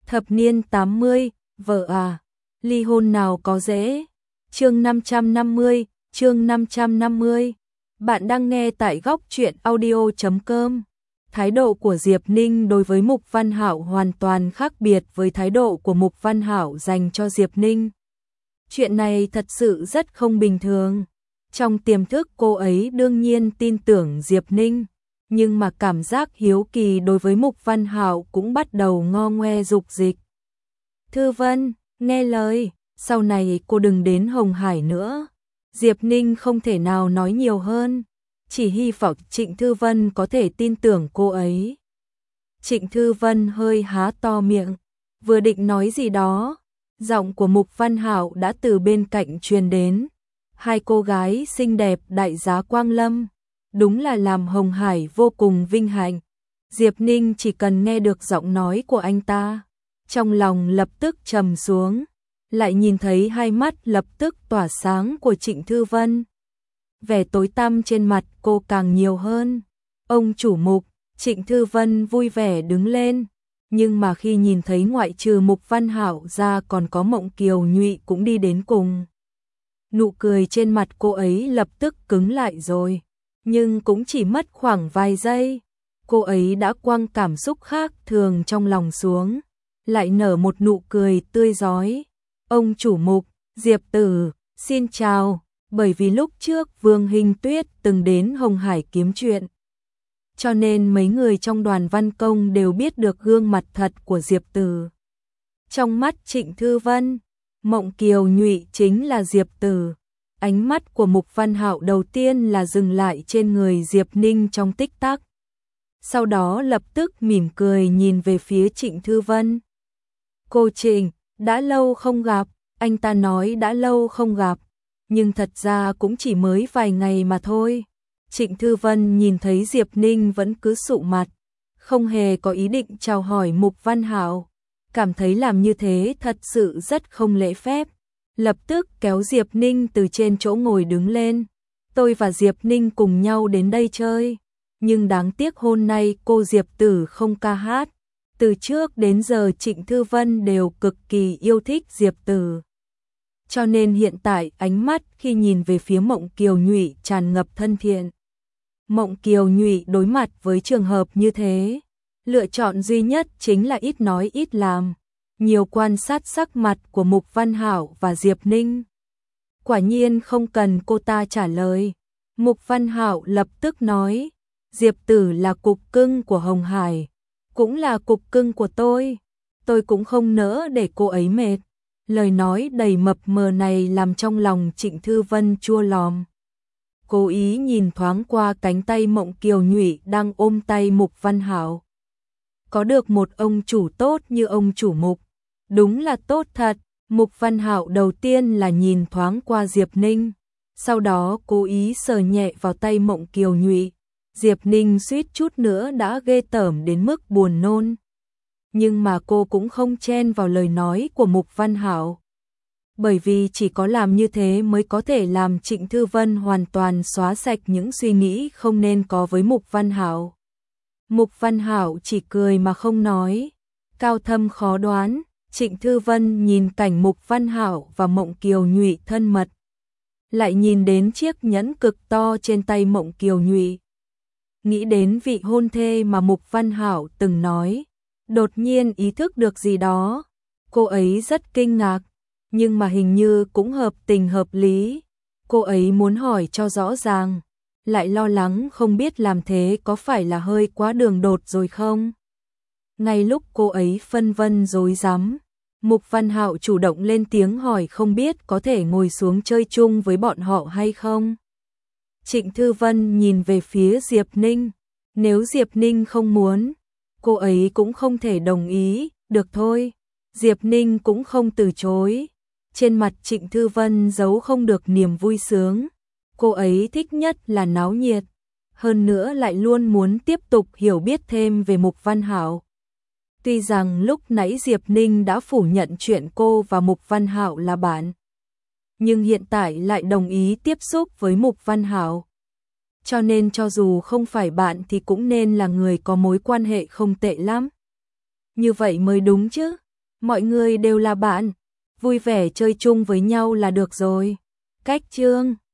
Thập niên 80, vợ à, ly hôn nào có dễ. Chương 550, chương 550. Bạn đang nghe tại góc truyện audio.com. Thái độ của Diệp Ninh đối với Mục Văn Hạo hoàn toàn khác biệt với thái độ của Mục Văn Hạo dành cho Diệp Ninh. Chuyện này thật sự rất không bình thường. Trong tiềm thức cô ấy đương nhiên tin tưởng Diệp Ninh, nhưng mà cảm giác hiếu kỳ đối với Mục Văn Hạo cũng bắt đầu ngo ngoe dục dịch. Thư Vân, nghe lời, sau này cô đừng đến Hồng Hải nữa. Diệp Ninh không thể nào nói nhiều hơn, chỉ hy vọng Trịnh Thư Vân có thể tin tưởng cô ấy. Trịnh Thư Vân hơi há to miệng, vừa định nói gì đó, giọng của Mục Văn Hạo đã từ bên cạnh truyền đến. Hai cô gái xinh đẹp đại giá Quang Lâm, đúng là làm Hồng Hải vô cùng vinh hạnh. Diệp Ninh chỉ cần nghe được giọng nói của anh ta, trong lòng lập tức trầm xuống, lại nhìn thấy hai mắt lập tức tỏa sáng của Trịnh Thư Vân. Vẻ tối tăm trên mặt cô càng nhiều hơn. Ông chủ Mục, Trịnh Thư Vân vui vẻ đứng lên, nhưng mà khi nhìn thấy ngoại trừ Mục Văn Hạo ra còn có Mộng Kiều Nhụy cũng đi đến cùng. Nụ cười trên mặt cô ấy lập tức cứng lại rồi, nhưng cũng chỉ mất khoảng vài giây. Cô ấy đã quăng cảm xúc khác thường trong lòng xuống, lại nở một nụ cười tươi rói. Ông chủ Mục, Diệp Tử, xin chào, bởi vì lúc trước Vương Hinh Tuyết từng đến Hồng Hải kiếm chuyện, cho nên mấy người trong đoàn văn công đều biết được gương mặt thật của Diệp Tử. Trong mắt Trịnh Thư Vân, Mộng Kiều Nhụy chính là Diệp Tử. Ánh mắt của Mục Văn Hạo đầu tiên là dừng lại trên người Diệp Ninh trong tích tắc. Sau đó lập tức mỉm cười nhìn về phía Trịnh Thư Vân. Cô Trịnh, đã lâu không gặp, anh ta nói đã lâu không gặp, nhưng thật ra cũng chỉ mới vài ngày mà thôi. Trịnh Thư Vân nhìn thấy Diệp Ninh vẫn cứ sụ mặt, không hề có ý định chào hỏi Mục Văn Hạo, cảm thấy làm như thế thật sự rất không lễ phép. Lập tức kéo Diệp Ninh từ trên chỗ ngồi đứng lên. Tôi và Diệp Ninh cùng nhau đến đây chơi, nhưng đáng tiếc hôm nay cô Diệp Tử không ca hát. Từ trước đến giờ Trịnh Thư Vân đều cực kỳ yêu thích Diệp Tử, cho nên hiện tại ánh mắt khi nhìn về phía Mộng Kiều Nhụy tràn ngập thân thiện. Mộng Kiều Nhụy đối mặt với trường hợp như thế, lựa chọn duy nhất chính là ít nói ít làm, nhiều quan sát sắc mặt của Mục Văn Hạo và Diệp Ninh. Quả nhiên không cần cô ta trả lời, Mục Văn Hạo lập tức nói, Diệp Tử là cục cưng của Hồng Hải, cũng là cục cưng của tôi cũng không nỡ để cô ấy mệt. Lời nói đầy mập mờ này làm trong lòng Trịnh Thư Vân chua lòm. Cố ý nhìn thoáng qua cánh tay Mộng Kiều Nhụy đang ôm tay Mục Văn Hạo. Có được một ông chủ tốt như ông chủ Mục, đúng là tốt thật. Mục Văn Hạo đầu tiên là nhìn thoáng qua Diệp Ninh, sau đó cố ý sờ nhẹ vào tay Mộng Kiều Nhụy. Diệp Ninh suýt chút nữa đã ghê tởm đến mức buồn nôn. Nhưng mà cô cũng không chen vào lời nói của Mục Văn Hạo, bởi vì chỉ có làm như thế mới có thể làm Trịnh Thư Vân hoàn toàn xóa sạch những suy nghĩ không nên có với Mục Văn Hạo. Mục Văn Hạo chỉ cười mà không nói, cao thâm khó đoán. Trịnh Thư Vân nhìn cảnh Mục Văn Hạo và Mộng Kiều Nhụy thân mật, lại nhìn đến chiếc nhẫn cực to trên tay Mộng Kiều Nhụy, nghĩ đến vị hôn thê mà Mục Văn Hạo từng nói, đột nhiên ý thức được gì đó. Cô ấy rất kinh ngạc, nhưng mà hình như cũng hợp tình hợp lý. Cô ấy muốn hỏi cho rõ ràng, lại lo lắng không biết làm thế có phải là hơi quá đường đột rồi không. Ngay lúc cô ấy phân vân rối rắm, Mục Văn Hạo chủ động lên tiếng hỏi không biết có thể ngồi xuống chơi chung với bọn họ hay không. Trịnh Thư Vân nhìn về phía Diệp Ninh, nếu Diệp Ninh không muốn, cô ấy cũng không thể đồng ý, được thôi. Diệp Ninh cũng không từ chối. Trên mặt Trịnh Thư Vân giấu không được niềm vui sướng, cô ấy thích nhất là náo nhiệt, hơn nữa lại luôn muốn tiếp tục hiểu biết thêm về Mục Văn Hạo. Tuy rằng lúc nãy Diệp Ninh đã phủ nhận chuyện cô và Mục Văn Hạo là bạn, nhưng hiện tại lại đồng ý tiếp xúc với Mục Văn Hạo. Cho nên cho dù không phải bạn thì cũng nên là người có mối quan hệ không tệ lắm. Như vậy mới đúng chứ. Mọi người đều là bạn, vui vẻ chơi chung với nhau là được rồi. Cách chương